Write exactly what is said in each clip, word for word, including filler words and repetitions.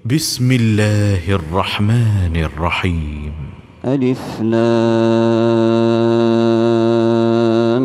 بسم الله الرحمن الرحيم. ألف لام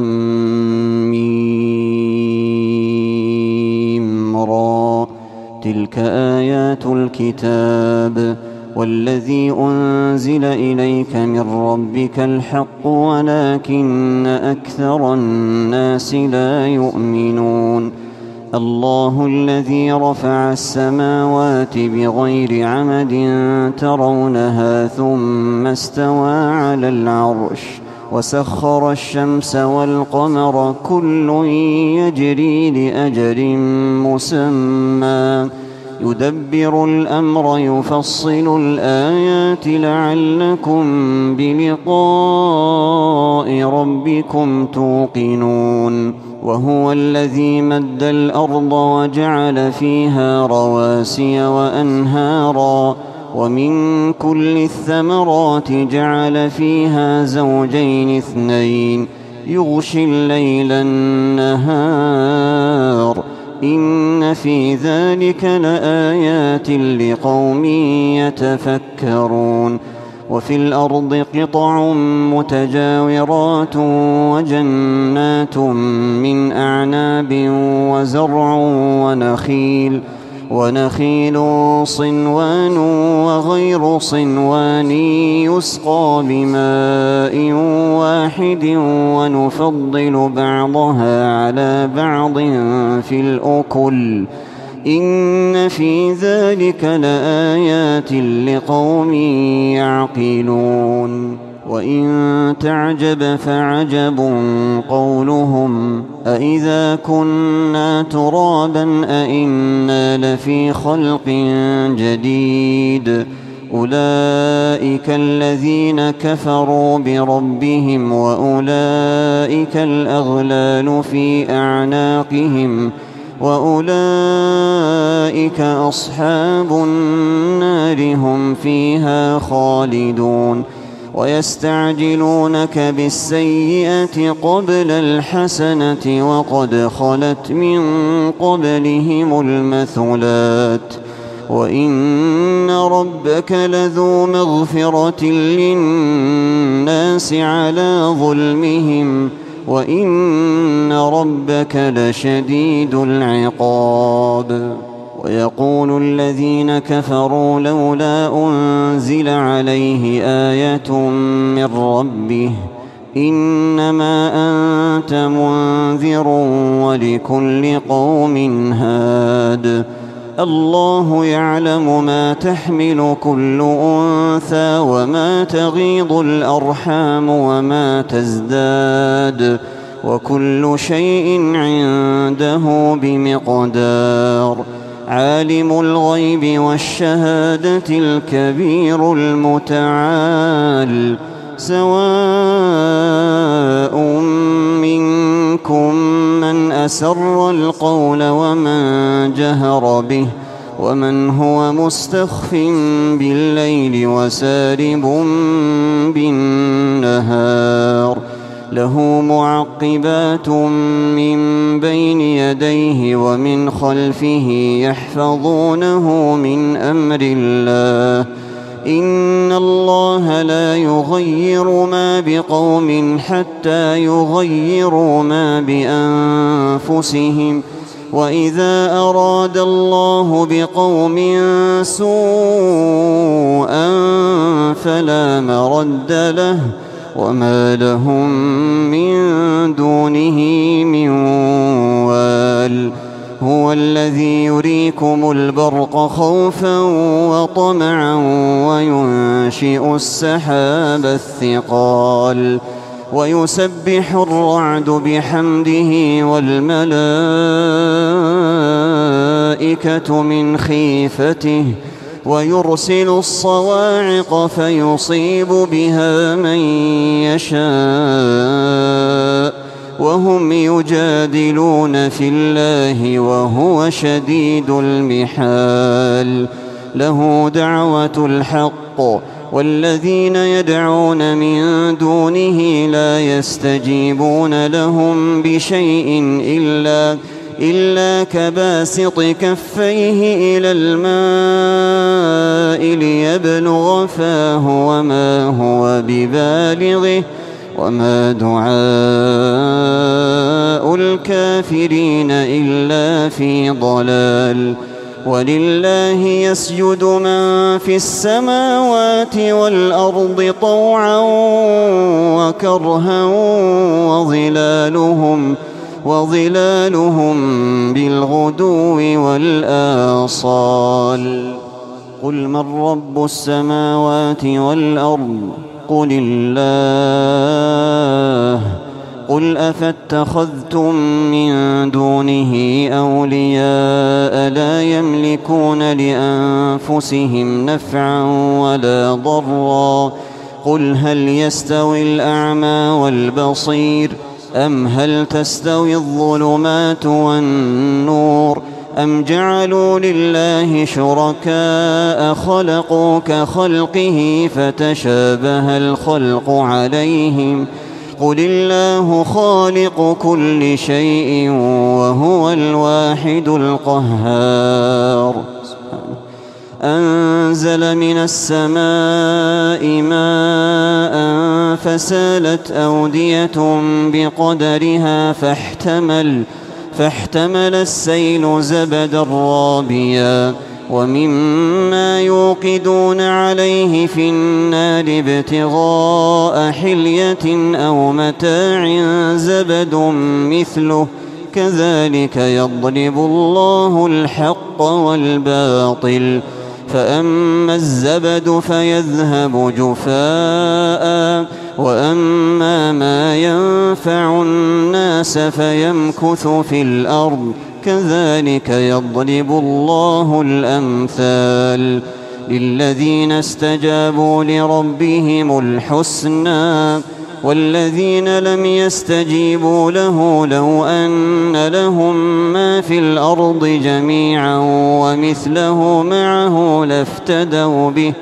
ميم را. تلك آيات الكتاب والذي أنزل إليك من ربك الحق ولكن أكثر الناس لا يؤمنون. الله الذي رفع السماوات بغير عمد ترونها ثم استوى على العرش وسخر الشمس والقمر كل يجري لأجل مسمى يدبر الأمر يفصل الآيات لعلكم بلقاء ربكم توقنون. وهو الذي مد الأرض وجعل فيها رواسي وأنهارا ومن كل الثمرات جعل فيها زوجين اثنين يغشي الليل النهار إن في ذلك لآيات لقوم يتفكرون. وفي الأرض قطع متجاورات وجنات من أعناب وزرع ونخيل ونخيل صنوان وغير صنوان يسقى بماء واحد ونفضل بعضها على بعض في الأكل إن في ذلك لآيات لقوم يعقلون. وإن تعجب فعجب قولهم أإذا كنا ترابا أإنا لفي خلق جديد أولئك الذين كفروا بربهم وأولئك الأغلال في أعناقهم وأولئك أصحاب النار هم فيها خالدون. ويستعجلونك بالسيئة قبل الحسنة وقد خلت من قبلهم المثلات وإن ربك لذو مغفرة للناس على ظلمهم وإن ربك لشديد العقاب. ويقول الذين كفروا لولا أنزل عليه آية من ربه إنما أنت منذر ولكل قوم هاد. الله يعلم ما تحمل كل أنثى وما تغيض الأرحام وما تزداد وكل شيء عنده بمقدار. عالم الغيب والشهادة الكبير المتعال سواء منكم من أسر القول ومن جهر به ومن هو مستخف بالليل وسارب بالنهار له معقبات من بين يديه ومن خلفه يحفظونه من أمر الله إن الله لا يغير ما بقوم حتى يغيروا ما بأنفسهم وإذا أراد الله بقوم سوءا فلا مرد له وما لهم من دونه من وال. هو الذي يريكم البرق خوفا وطمعا وينشئ السحاب الثقال ويسبح الرعد بحمده والملائكة من خيفته ويرسل الصواعق فيصيب بها من يشاء وهم يجادلون في الله وهو شديد المحال. له دعوة الحق والذين يدعون من دونه لا يستجيبون لهم بشيء إلا إلا كباسط كفيه إلى الماء وما دعاء الكافرين إلا في ضلال ولله يسجد من في السماوات والأرض طوعا وكرها وظلالهم وظلالهم بالغدو والآصال قل من رب السماوات والأرض قل الله قل أفاتخذتم من دونه أولياء لا يملكون لأنفسهم نفعا ولا ضرا قل هل يستوي الأعمى والبصير أم هل تستوي الظلمات والنور أم جعلوا لله شركاء خلقوا كخلقه فتشابه الخلق عليهم قل الله خالق كل شيء وهو الواحد القهار أنزل من السماء ماء فسالت أودية بقدرها فاحتمل فاحتمل السيل زبدا رابيا ومما يوقدون عليه في النار ابتغاء حلية أو متاع زبد مثله كذلك يضرب الله الحق والباطل فأما الزبد فيذهب جفاء وأما ما ينفع الناس فيمكث في الأرض كذلك يضرب الله الأمثال للذين استجابوا لربهم الحسنى والذين لم يستجيبوا له لو أن لهم ما في الأرض جميعا ومثله معه لافتدوا به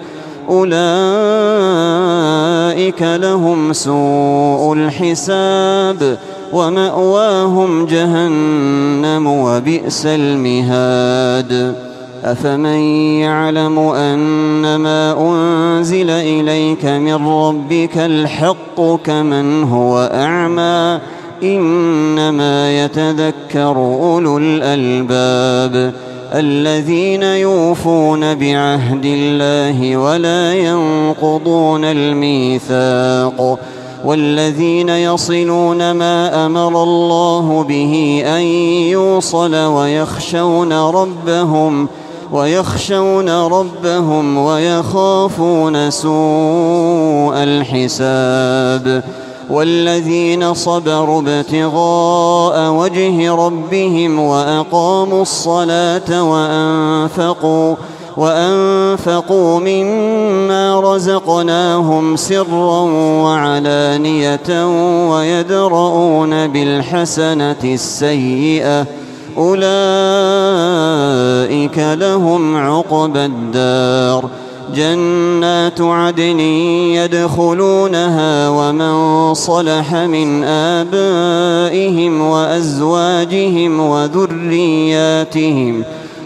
أولئك لهم سوء الحساب ومأواهم جهنم وبئس المهاد أفمن يعلم أنما أنزل إليك من ربك الحق كمن هو أعمى إنما يتذكر أولو الألباب الذين يوفون بعهد الله ولا ينقضون الميثاق والذين يصلون ما أمر الله به أن يوصل ويخشون ربهم ويخشون ربهم ويخافون سوء الحساب والذين صبروا ابتغاء وجه ربهم وأقاموا الصلاة وأنفقوا وأنفقوا مما رزقناهم سرا وعلانية ويدرؤون بالحسنة السيئة أولئك لهم عقبى الدار جنات عدن يدخلونها ومن صلح من آبائهم وأزواجهم وذرياتهم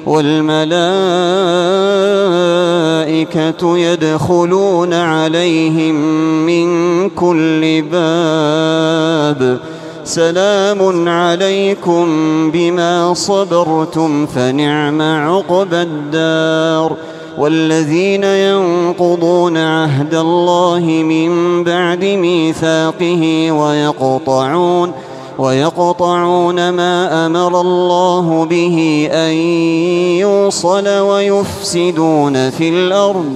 والملائكة يدخلون عليهم من كل باب سلام عليكم بما صبرتم فنعم عقبى الدار والذين ينقضون عهد الله من بعد ميثاقه ويقطعون ويقطعون ما أمر الله به أن يوصل ويفسدون في الأرض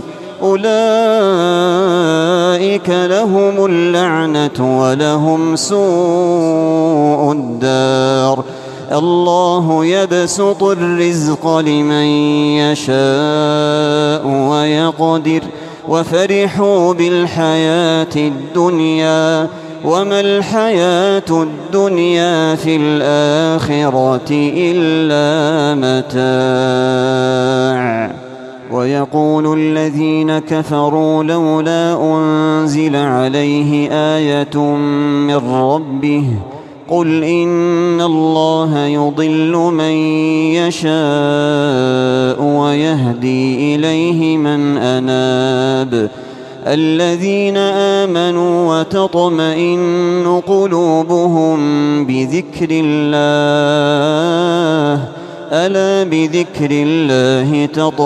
أولئك لهم اللعنة ولهم سوء الدار الله يبسط الرزق لمن يشاء ويقدر وفرحوا بالحياة الدنيا وما الحياة الدنيا في الآخرة إلا متاع ويقول الذين كفروا لولا أنزل عليه آية من ربه قل إن الله يضل من يشاء ويهدي إليه من أناب الذين آمنوا وتطمئن قلوبهم بذكر الله ألا بذكر الله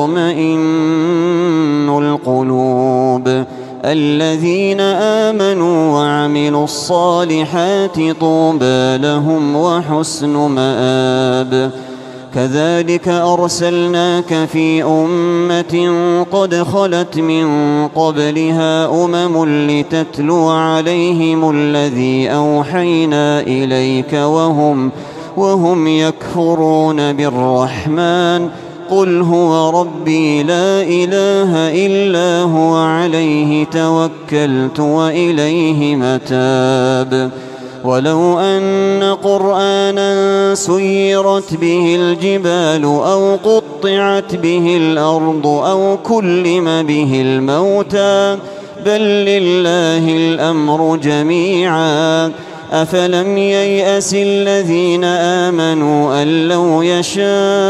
تطمئن القلوب الذين آمنوا وعملوا الصالحات طوبى لهم وحسن مآب كذلك أرسلناك في أمة قد خلت من قبلها أمم لتتلو عليهم الذي أوحينا إليك وهم, وهم يكفرون بالرحمن قل هو ربي لا إله إلا هو عليه توكلت وإليه متاب ولو أن قرآنا سيرت به الجبال أو قطعت به الأرض أو كلم به الموتى بل لله الأمر جميعا أفلم ييأس الذين آمنوا أن لو يشاء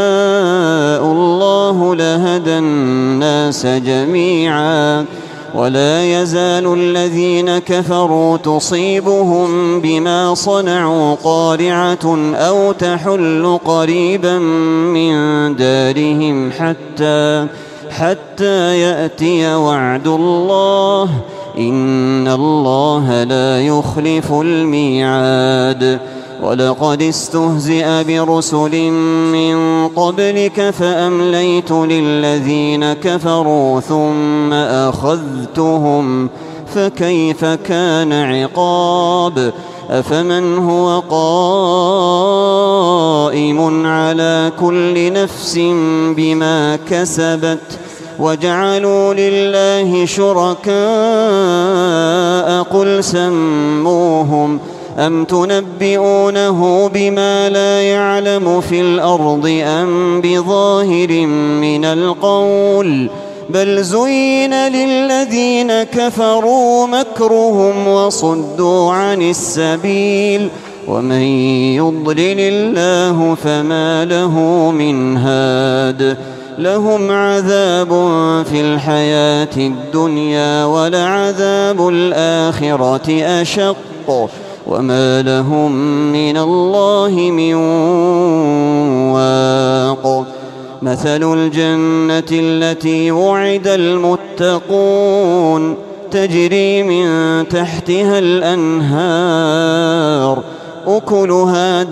الله لهدى الناس جميعا ولا يزال الذين كفروا تصيبهم بما صنعوا قارعة أو تحل قريبا من دارهم حتى حتى يأتي وعد الله إن الله لا يخلف الميعاد ولقد استهزئ برسل من قبلك فأمليت للذين كفروا ثم أخذتهم فكيف كان عقاب أفمن هو قائم على كل نفس بما كسبت وجعلوا لله شركاء قل سموهم أم تنبئونه بما لا يعلم في الأرض أم بظاهر من القول بل زين للذين كفروا مكرهم وصدوا عن السبيل ومن يضلل الله فما له من هاد لهم عذاب في الحياة الدنيا ولعذاب الآخرة أشق وما لهم من الله من واق مثل الجنة التي وعد المتقون تجري من تحتها الأنهار أكلها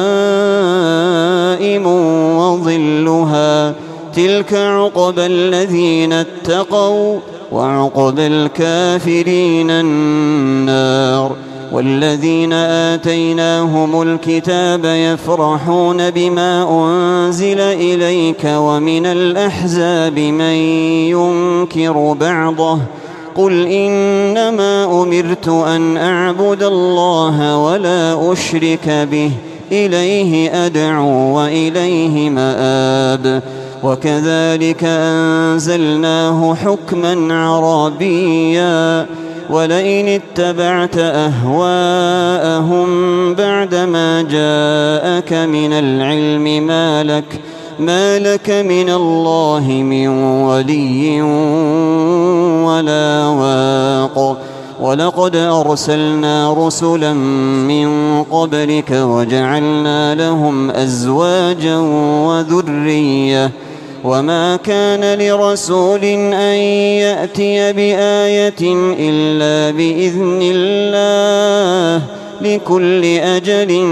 دائم وظلها تلك عقبى الذين اتقوا وعقبى الكافرين النار والذين آتيناهم الكتاب يفرحون بما أنزل إليك ومن الأحزاب من ينكر بعضه قل إنما أمرت أن أعبد الله ولا أشرك به إليه أدعو وإليه مآب وكذلك أنزلناه حكما عربيا ولئن اتبعت أهواءهم بعدما جاءك من العلم ما لك, ما لك من الله من ولي ولا واق ولقد أرسلنا رسلا من قبلك وجعلنا لهم أزواجا وذرية وما كان لرسول أن يأتي بآية إلا بإذن الله لكل أجل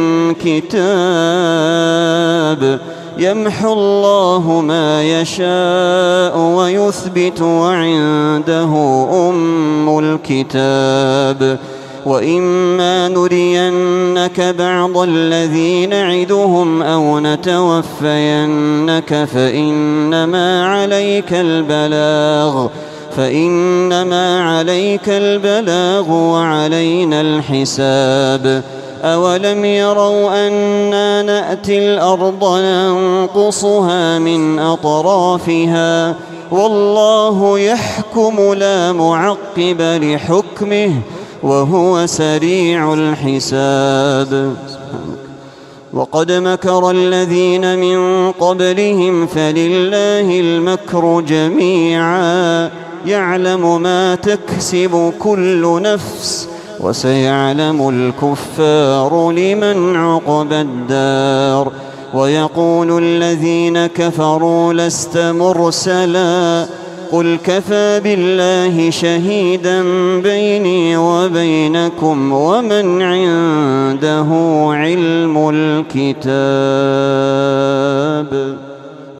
كتاب يمحو الله ما يشاء ويثبت وعنده أم الكتاب وإما نرينك بعض الذي نعدهم أو نتوفينك فإنما عليك البلاغ فإنما عليك البلاغ وعلينا الحساب أولم يروا أنا نأتي الأرض ننقصها من أطرافها والله يحكم لا معقب لحكمه وهو سريع الحساب وقد مكر الذين من قبلهم فلله المكر جميعا يعلم ما تكسب كل نفس وسيعلم الكفار لمن عقبى الدار ويقول الذين كفروا لست مرسلا قل كفى بالله شهيدا بيني وبينكم ومن عنده علم الكتاب.